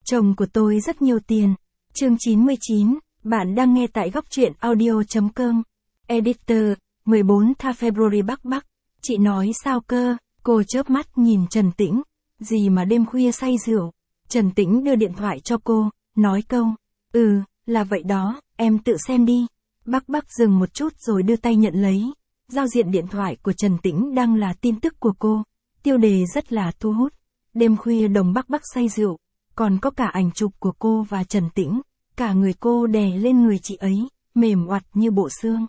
Chồng của tôi rất nhiều tiền. Chương 99, bạn đang nghe tại góc truyện audio.com. Editor, 14 tha February Bắc. Chị nói sao cơ? Cô chớp mắt nhìn Trần Tĩnh. Gì mà đêm khuya say rượu? Trần Tĩnh đưa điện thoại cho cô, nói câu. Là vậy đó, em tự xem đi. Bắc dừng một chút rồi đưa tay nhận lấy. Giao diện điện thoại của Trần Tĩnh đang là tin tức của cô. Tiêu đề rất là thu hút. Đêm khuya đồng Bắc say rượu. Còn có cả ảnh chụp của cô và Trần Tĩnh. Cả người cô đè lên người chị ấy, mềm oặt như bộ xương.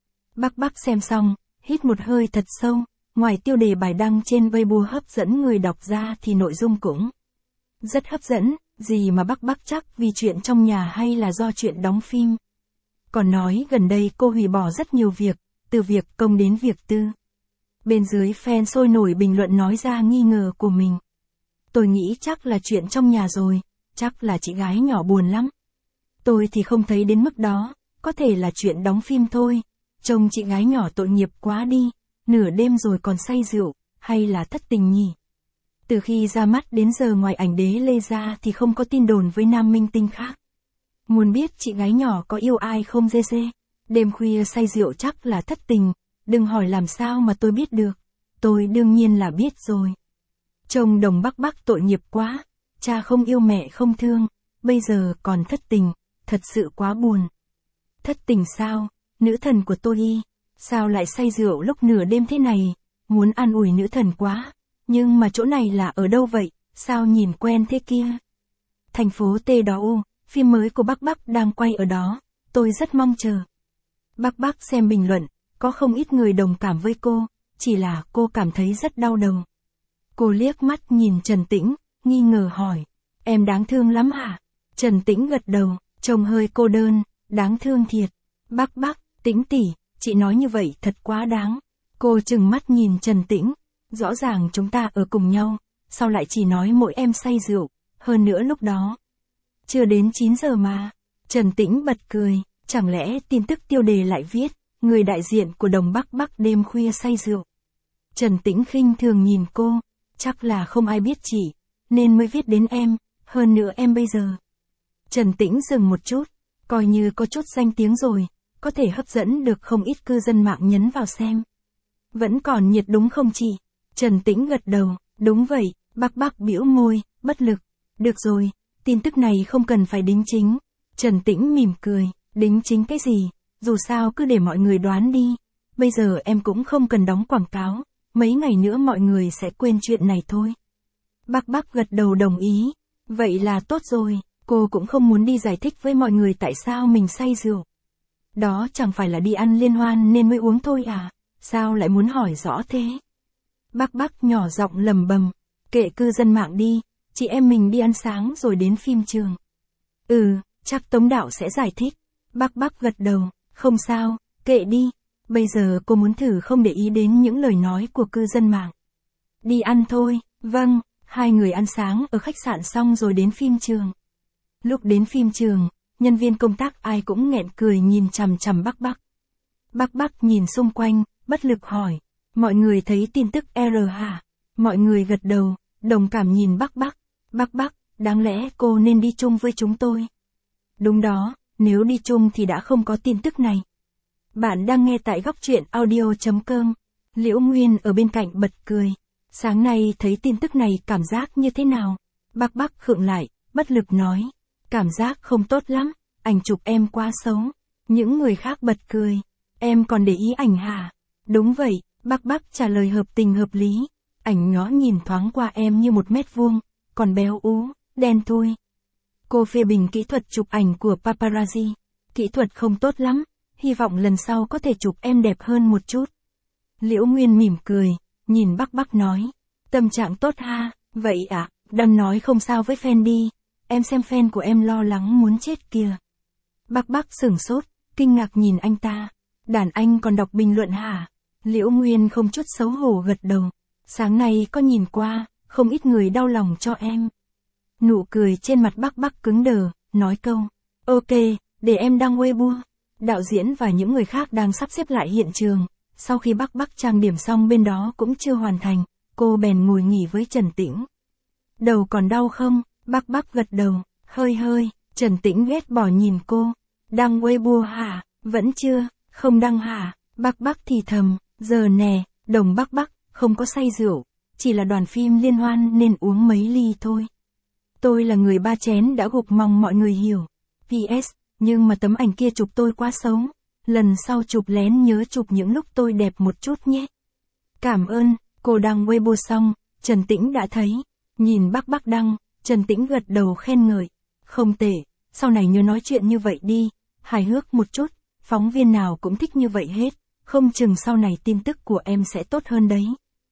Bắc xem xong, hít một hơi thật sâu. Ngoài tiêu đề bài đăng trên Weibo hấp dẫn người đọc ra thì nội dung cũng rất hấp dẫn. Gì mà Bắc chắc vì chuyện trong nhà hay là do chuyện đóng phim. Còn nói gần đây cô hủy bỏ rất nhiều việc, từ việc công đến việc tư. Bên dưới fan sôi nổi bình luận nói ra nghi ngờ của mình. Tôi nghĩ chắc là chuyện trong nhà rồi, chắc là chị gái nhỏ buồn lắm. Tôi thì không thấy đến mức đó, có thể là chuyện đóng phim thôi. Trông chị gái nhỏ tội nghiệp quá đi, nửa đêm rồi còn say rượu, hay là thất tình nhỉ? Từ khi ra mắt đến giờ ngoài ảnh đế Lê ra thì không có tin đồn với nam minh tinh khác. Muốn biết chị gái nhỏ có yêu ai không GG? Đêm khuya say rượu chắc là thất tình, đừng hỏi làm sao mà tôi biết được. Tôi đương nhiên là biết rồi. Chồng đồng Bắc tội nghiệp quá, cha không yêu mẹ không thương, bây giờ còn thất tình, thật sự quá buồn. Thất tình sao? Nữ thần của tôi sao lại say rượu lúc nửa đêm thế này? Muốn an ủi nữ thần quá, nhưng mà chỗ này là ở đâu vậy? Sao nhìn quen thế kia? Thành phố T đó phim mới của Bắc đang quay ở đó, tôi rất mong chờ. Bắc xem bình luận, có không ít người đồng cảm với cô, chỉ là cô cảm thấy rất đau đầu. Cô liếc mắt nhìn Trần Tĩnh, nghi ngờ hỏi, em đáng thương lắm hả? Trần Tĩnh gật đầu, trông hơi cô đơn, đáng thương thiệt. Bắc, Tĩnh tỷ, chị nói như vậy thật quá đáng. Cô trừng mắt nhìn Trần Tĩnh, rõ ràng chúng ta ở cùng nhau, sao lại chỉ nói mỗi em say rượu, hơn nữa lúc đó. Chưa đến 9 giờ mà. Trần Tĩnh bật cười, chẳng lẽ tin tức tiêu đề lại viết, người đại diện của đồng Bắc đêm khuya say rượu. Trần Tĩnh khinh thường nhìn cô, chắc là không ai biết chị, nên mới viết đến em, hơn nữa em bây giờ. Trần Tĩnh dừng một chút, coi như có chút danh tiếng rồi, có thể hấp dẫn được không ít cư dân mạng nhấn vào xem. Vẫn còn nhiệt đúng không chị? Trần Tĩnh gật đầu, đúng vậy. Bắc bĩu môi, bất lực. Được rồi, tin tức này không cần phải đính chính. Trần Tĩnh mỉm cười, đính chính cái gì? Dù sao cứ để mọi người đoán đi. Bây giờ em cũng không cần đóng quảng cáo, mấy ngày nữa mọi người sẽ quên chuyện này thôi. Bắc gật đầu đồng ý. Vậy là tốt rồi, cô cũng không muốn đi giải thích với mọi người tại sao mình say rượu. Đó chẳng phải là đi ăn liên hoan nên mới uống thôi à? Sao lại muốn hỏi rõ thế? Bắc nhỏ giọng lầm bầm, kệ cư dân mạng đi, chị em mình đi ăn sáng rồi đến phim trường. Chắc Tống Đạo sẽ giải thích. Bắc gật đầu, không sao, kệ đi. Bây giờ cô muốn thử không để ý đến những lời nói của cư dân mạng. Đi ăn thôi, vâng, hai người ăn sáng ở khách sạn xong rồi đến phim trường. Lúc đến phim trường, nhân viên công tác ai cũng nghẹn cười nhìn chằm chằm Bắc. Bắc nhìn xung quanh, bất lực hỏi, mọi người thấy tin tức R hả? Mọi người gật đầu, đồng cảm nhìn Bắc, đáng lẽ cô nên đi chung với chúng tôi. Đúng đó, nếu đi chung thì đã không có tin tức này. Bạn đang nghe tại góc truyện audio.com. Liễu Nguyên ở bên cạnh bật cười. Sáng nay thấy tin tức này cảm giác như thế nào? Bắc khựng lại, bất lực nói. Cảm giác không tốt lắm, ảnh chụp em quá xấu. Những người khác bật cười. Em còn để ý ảnh hả? Đúng vậy, Bắc trả lời hợp tình hợp lý. Ảnh ngó nhìn thoáng qua em như 1 mét vuông, còn béo ú, đen thui. Cô phê bình kỹ thuật chụp ảnh của paparazzi. Kỹ thuật không tốt lắm, hy vọng lần sau có thể chụp em đẹp hơn một chút. Liễu Nguyên mỉm cười, nhìn Bắc nói. Tâm trạng tốt ha, vậy ạ, đừng nói không sao với fan đi. Em xem fan của em lo lắng muốn chết kìa. Bắc sửng sốt, kinh ngạc nhìn anh ta. Đàn anh còn đọc bình luận hả? Liễu Nguyên không chút xấu hổ gật đầu. Sáng nay có nhìn qua, không ít người đau lòng cho em. Nụ cười trên mặt Bắc cứng đờ, nói câu. Ok, để em đăng Weibo. Đạo diễn và những người khác đang sắp xếp lại hiện trường. Sau khi Bắc trang điểm xong bên đó cũng chưa hoàn thành, cô bèn ngồi nghỉ với Trần Tĩnh. Đầu còn đau không? Bắc gật đầu. Hơi, Trần Tĩnh ghét bỏ nhìn cô. Đăng Weibo hả? Vẫn chưa, không đăng hả? Bắc thì thầm, giờ nè, đồng Bắc, không có say rượu, chỉ là đoàn phim liên hoan nên uống mấy ly thôi. Tôi là người 3 chén đã gục, mong mọi người hiểu. PS, nhưng mà tấm ảnh kia chụp tôi quá xấu. Lần sau chụp lén nhớ chụp những lúc tôi đẹp một chút nhé. Cảm ơn. Cô đăng Weibo xong, Trần Tĩnh đã thấy. Nhìn Bắc đăng, Trần Tĩnh gật đầu khen ngợi. Không tệ, sau này nhớ nói chuyện như vậy đi, hài hước một chút, phóng viên nào cũng thích như vậy hết, không chừng sau này tin tức của em sẽ tốt hơn đấy.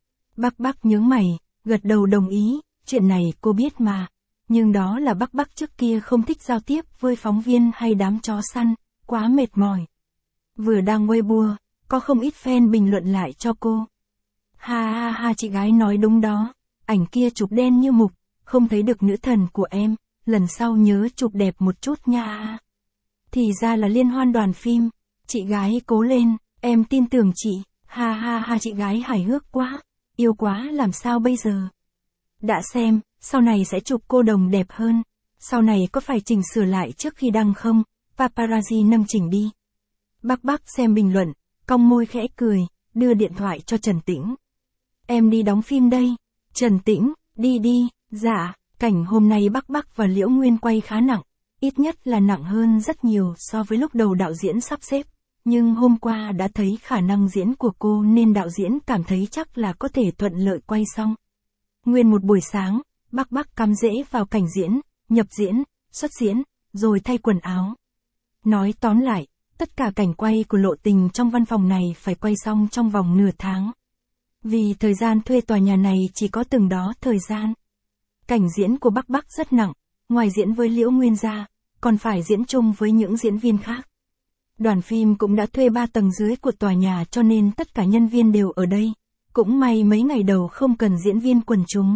Bắc nhướng mày, gật đầu đồng ý, chuyện này cô biết mà. Nhưng đó là Bắc trước kia không thích giao tiếp với phóng viên hay đám chó săn, quá mệt mỏi. Vừa đăng Weibo, có không ít fan bình luận lại cho cô. Ha, chị gái nói đúng đó, ảnh kia chụp đen như mục, không thấy được nữ thần của em, lần sau nhớ chụp đẹp một chút nha. Thì ra là liên hoan đoàn phim, chị gái cố lên, em tin tưởng chị, ha, chị gái hài hước quá, yêu quá làm sao bây giờ. Đã xem, sau này sẽ chụp cô đồng đẹp hơn, sau này có phải chỉnh sửa lại trước khi đăng không, paparazzi nâng chỉnh đi. Bắc xem bình luận, cong môi khẽ cười, đưa điện thoại cho Trần Tĩnh. Em đi đóng phim đây. Trần Tĩnh, đi, dạ, cảnh hôm nay Bắc và Liễu Nguyên quay khá nặng, ít nhất là nặng hơn rất nhiều so với lúc đầu đạo diễn sắp xếp, nhưng hôm qua đã thấy khả năng diễn của cô nên đạo diễn cảm thấy chắc là có thể thuận lợi quay xong. Nguyên một buổi sáng, Bắc cắm rễ vào cảnh diễn, nhập diễn, xuất diễn, rồi thay quần áo. Nói tóm lại, tất cả cảnh quay của Lộ Tình trong văn phòng này phải quay xong trong vòng nửa tháng. Vì thời gian thuê tòa nhà này chỉ có từng đó thời gian. Cảnh diễn của Bắc rất nặng, ngoài diễn với Liễu Nguyên ra, còn phải diễn chung với những diễn viên khác. Đoàn phim cũng đã thuê 3 tầng dưới của tòa nhà cho nên tất cả nhân viên đều ở đây. Cũng may mấy ngày đầu không cần diễn viên quần chúng.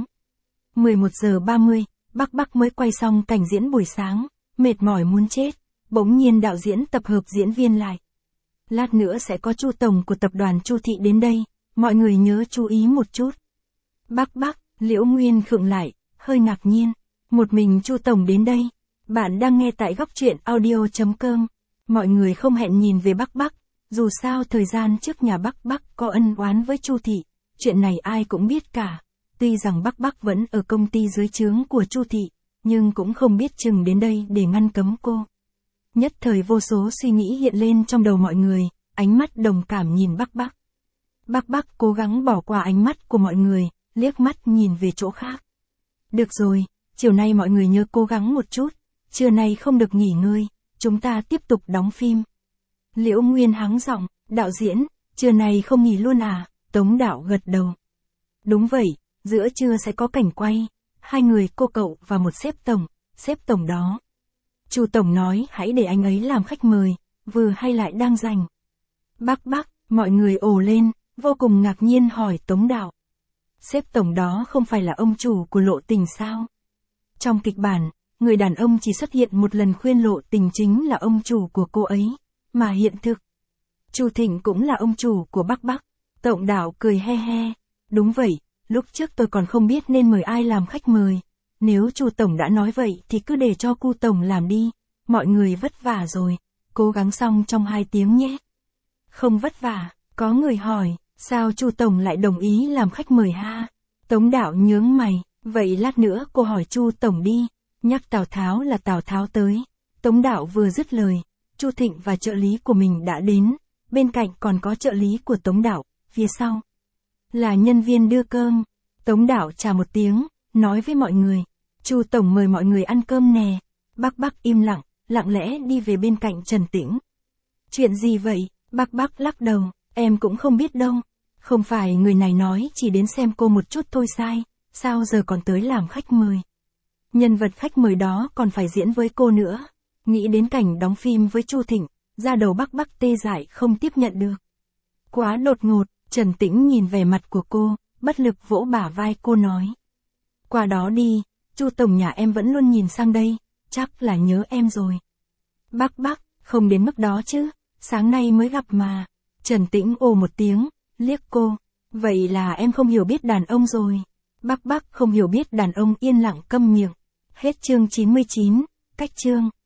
11 giờ 30, Bắc mới quay xong cảnh diễn buổi sáng, mệt mỏi muốn chết. Bỗng nhiên đạo diễn tập hợp diễn viên lại. Lát nữa sẽ có Chu tổng của tập đoàn Chu Thị đến đây, mọi người nhớ chú ý một chút. Bắc, Liễu Nguyên khựng lại, hơi ngạc nhiên. Một mình Chu tổng đến đây. Bạn đang nghe tại góc truyện audio.com. Mọi người không hẹn nhìn về Bắc, dù sao thời gian trước nhà Bắc có ân oán với Chu Thị, chuyện này ai cũng biết cả. Tuy rằng Bắc vẫn ở công ty dưới trướng của Chu Thị, nhưng cũng không biết chừng đến đây để ngăn cấm cô. Nhất thời vô số suy nghĩ hiện lên trong đầu mọi người, ánh mắt đồng cảm nhìn Bắc. Bắc cố gắng bỏ qua ánh mắt của mọi người, liếc mắt nhìn về chỗ khác. Được rồi, chiều nay mọi người nhớ cố gắng một chút, trưa nay không được nghỉ ngơi, chúng ta tiếp tục đóng phim. Liễu Nguyên hắng giọng, đạo diễn, trưa nay không nghỉ luôn à? Tống Đạo gật đầu. Đúng vậy, giữa trưa sẽ có cảnh quay, 2 người cô cậu và một sếp tổng đó. Chu tổng nói hãy để anh ấy làm khách mời, vừa hay lại đang rảnh. Bắc, mọi người ồ lên, vô cùng ngạc nhiên hỏi Tống Đạo. Sếp tổng đó không phải là ông chủ của Lộ Tình sao? Trong kịch bản, người đàn ông chỉ xuất hiện một lần khuyên Lộ Tình chính là ông chủ của cô ấy, mà hiện thực. Chu Thịnh cũng là ông chủ của Bắc. Tống Đạo cười he. Đúng vậy, lúc trước tôi còn không biết nên mời ai làm khách mời. Nếu Chu tổng đã nói vậy thì cứ để cho cu tổng làm đi, mọi người vất vả rồi, cố gắng xong trong 2 tiếng nhé. Không vất vả, có người hỏi, sao Chu tổng lại đồng ý làm khách mời ha? Tống Đạo nhướng mày, vậy lát nữa cô hỏi Chu tổng đi, nhắc Tào Tháo là Tào Tháo tới. Tống Đạo vừa dứt lời, Chu Thịnh và trợ lý của mình đã đến, bên cạnh còn có trợ lý của Tống Đạo, phía sau là nhân viên đưa cơm. Tống Đạo chào một tiếng, nói với mọi người, Chu tổng mời mọi người ăn cơm nè. Bắc im lặng, lặng lẽ đi về bên cạnh Trần Tĩnh. Chuyện gì vậy? Bắc lắc đầu, em cũng không biết đâu. Không phải người này nói chỉ đến xem cô một chút thôi sao giờ còn tới làm khách mời. Nhân vật khách mời đó còn phải diễn với cô nữa. Nghĩ đến cảnh đóng phim với Chu Thịnh, da đầu Bắc tê dại không tiếp nhận được. Quá đột ngột, Trần Tĩnh nhìn vẻ mặt của cô, bất lực vỗ bả vai cô nói. Qua đó đi, Chu tổng nhà em vẫn luôn nhìn sang đây, chắc là nhớ em rồi. Bắc, không đến mức đó chứ, sáng nay mới gặp mà. Trần Tĩnh ồ một tiếng, liếc cô, vậy là em không hiểu biết đàn ông rồi. Bắc không hiểu biết đàn ông yên lặng câm miệng. Hết chương 99. Cách chương